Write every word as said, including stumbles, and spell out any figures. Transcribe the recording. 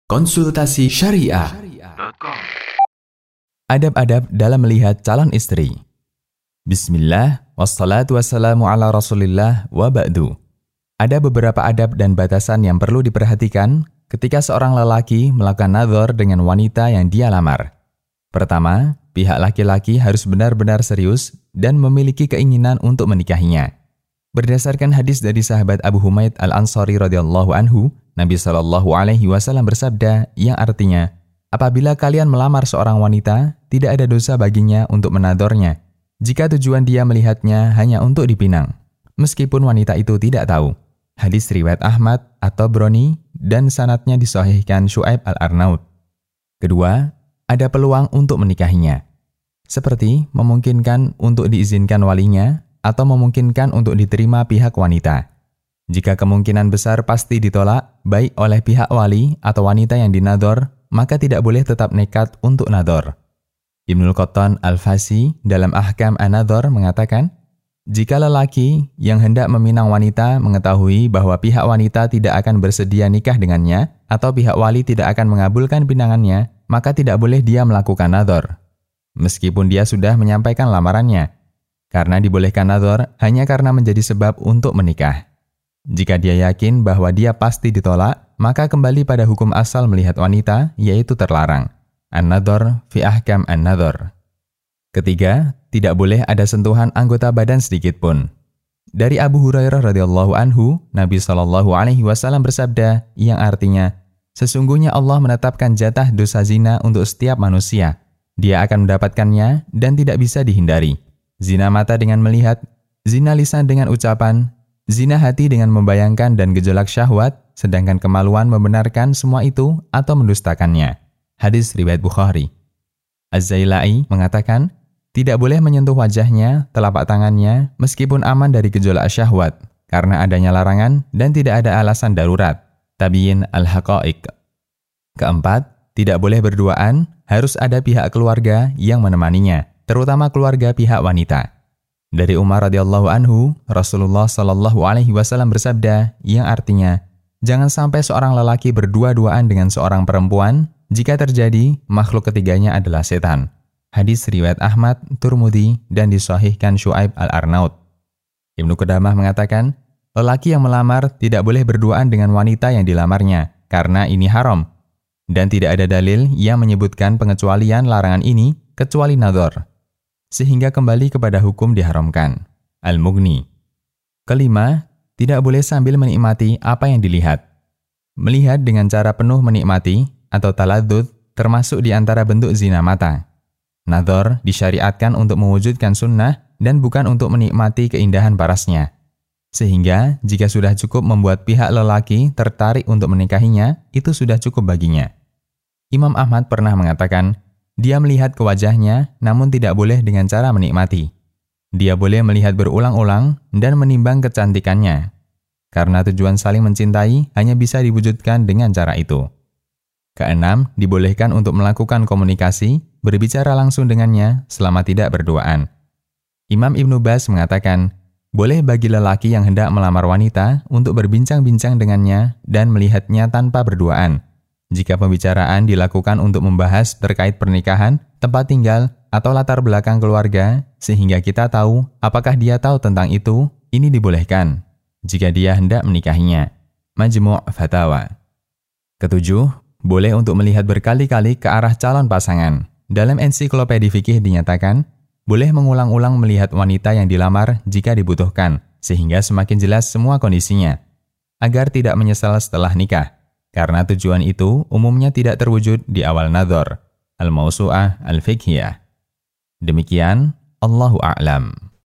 Konsultasi Syariah. Adab-adab dalam melihat calon istri. Bismillah, wassalatu wassalamu ala rasulillah wa ba'du. Ada beberapa adab dan batasan yang perlu diperhatikan ketika seorang lelaki melakukan nadhor dengan wanita yang dia lamar. Pertama, pihak laki-laki harus benar-benar serius dan memiliki keinginan untuk menikahinya. Berdasarkan hadis dari sahabat Abu Humaid Al-Ansari radhiyallahu anhu, Nabi shallallahu alaihi wasallam bersabda yang artinya, apabila kalian melamar seorang wanita, tidak ada dosa baginya untuk menadhornya, jika tujuan dia melihatnya hanya untuk dipinang, meskipun wanita itu tidak tahu. Hadis riwayat Ahmad atau Broni dan sanadnya disahihkan Syu'aib Al-Arnaud. Kedua, ada peluang untuk menikahinya, seperti memungkinkan untuk diizinkan walinya atau memungkinkan untuk diterima pihak wanita. Jika kemungkinan besar pasti ditolak, baik oleh pihak wali atau wanita yang dinadhor, maka tidak boleh tetap nekat untuk nadhor. Ibnul Qattan Al-Fasi dalam Ahkam An-Nadhor mengatakan, jika lelaki yang hendak meminang wanita mengetahui bahwa pihak wanita tidak akan bersedia nikah dengannya atau pihak wali tidak akan mengabulkan pinangannya, maka tidak boleh dia melakukan nadhor, meskipun dia sudah menyampaikan lamarannya, karena dibolehkan nadhor hanya karena menjadi sebab untuk menikah. Jika dia yakin bahwa dia pasti ditolak, maka kembali pada hukum asal melihat wanita, yaitu terlarang. An-Nadhor fi Ahkam An-Nadhor. Ketiga, tidak boleh ada sentuhan anggota badan sedikit pun. Dari Abu Hurairah radhiyallahu anhu, Nabi shallallahu alaihi wasallam bersabda yang artinya, sesungguhnya Allah menetapkan jatah dosa zina untuk setiap manusia. Dia akan mendapatkannya dan tidak bisa dihindari. Zina mata dengan melihat, zina lisan dengan ucapan, zina hati dengan membayangkan dan gejolak syahwat, sedangkan kemaluan membenarkan semua itu atau mendustakannya. Hadis riwayat Bukhari. Az-Zailai mengatakan, tidak boleh menyentuh wajahnya, telapak tangannya, meskipun aman dari gejolak syahwat, karena adanya larangan dan tidak ada alasan darurat. Tabiin Al-Haqa'iq. Keempat, tidak boleh berduaan, harus ada pihak keluarga yang menemaninya, terutama keluarga pihak wanita. Dari Umar radhiyallahu anhu, Rasulullah shallallahu alaihi wasallam bersabda yang artinya, jangan sampai seorang lelaki berdua-duaan dengan seorang perempuan, jika terjadi, makhluk ketiganya adalah setan. Hadis riwayat Ahmad, Turmudi, dan disahihkan Syu'aib Al-Arnaud. Ibnu Qudamah mengatakan, lelaki yang melamar tidak boleh berduaan dengan wanita yang dilamarnya, karena ini haram. Dan tidak ada dalil yang menyebutkan pengecualian larangan ini, kecuali nadhor, sehingga kembali kepada hukum diharamkan. Al-Mughni. Kelima, tidak boleh sambil menikmati apa yang dilihat. Melihat dengan cara penuh menikmati atau taladzuz termasuk di antara bentuk zina mata. Nadhor disyariatkan untuk mewujudkan sunnah dan bukan untuk menikmati keindahan parasnya. Sehingga jika sudah cukup membuat pihak lelaki tertarik untuk menikahinya, itu sudah cukup baginya. Imam Ahmad pernah mengatakan, dia melihat ke wajahnya, namun tidak boleh dengan cara menikmati. Dia boleh melihat berulang-ulang dan menimbang kecantikannya. Karena tujuan saling mencintai hanya bisa diwujudkan dengan cara itu. Keenam, dibolehkan untuk melakukan komunikasi, berbicara langsung dengannya selama tidak berduaan. Imam Ibnu Baz mengatakan, boleh bagi lelaki yang hendak melamar wanita untuk berbincang-bincang dengannya dan melihatnya tanpa berduaan, jika pembicaraan dilakukan untuk membahas terkait pernikahan, tempat tinggal, atau latar belakang keluarga, sehingga kita tahu apakah dia tahu tentang itu, ini dibolehkan, jika dia hendak menikahinya. Majmu' Fatawa. Ketujuh, boleh untuk melihat berkali-kali ke arah calon pasangan. Dalam ensiklopedi fikih dinyatakan, boleh mengulang-ulang melihat wanita yang dilamar jika dibutuhkan, sehingga semakin jelas semua kondisinya, agar tidak menyesal setelah nikah. Karena tujuan itu umumnya tidak terwujud di awal nadhor. Al-Mawsu'ah Al-Fiqhiyah. Demikian, Allahu a'lam.